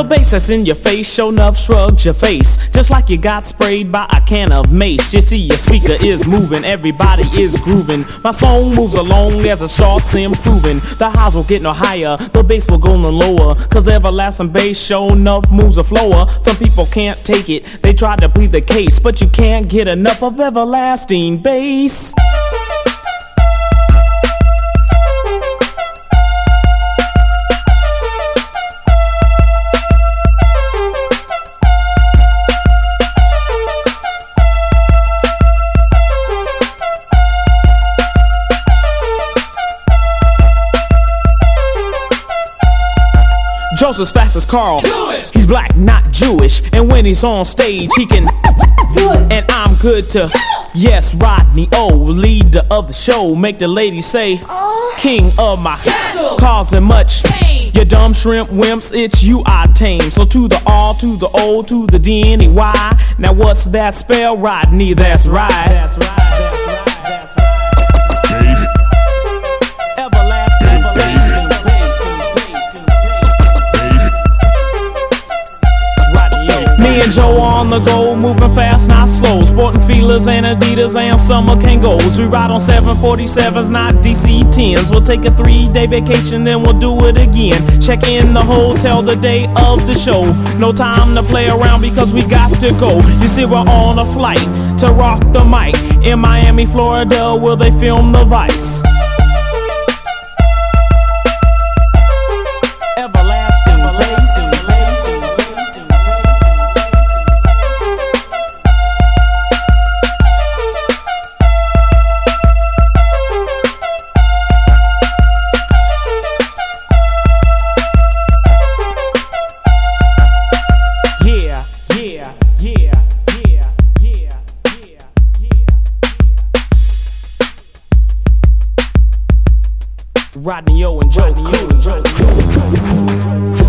bass that's in your face, sure enough shrugs your face, just like you got sprayed by a can of mace. You see your speaker is moving, everybody is grooving. My song moves along as it starts improving. The highs will get no higher, the bass will go no lower, cause everlasting bass sure enough moves a floor. Some people can't take it, they try to plead the case, but you can't get enough of everlasting bass. Joseph's fast as Carl. He's black, not Jewish. And when he's on stage, he can do it. And I'm good to, yes, Rodney O, leader of the show. Make the ladies say, king of my castle, causing much pain. You dumb shrimp wimps, it's you I tame. So to the R, to the O, to the D, N, E, Y. Now what's that spell, Rodney? That's right. That's right. That's right. That's right. Everlasting, everlasting. Me and Joe on the go, moving fast, not slow. Sporting feelers and Adidas and summer Kangos. We ride on 747s, not DC-10s. We'll take a 3-day vacation, then we'll do it again. Check in the hotel the day of the show. No time to play around because we got to go. You see, we're on a flight to rock the mic. In Miami, Florida, where they film The Vice. Everlasting, everlasting. Rodney O and Joe Cool.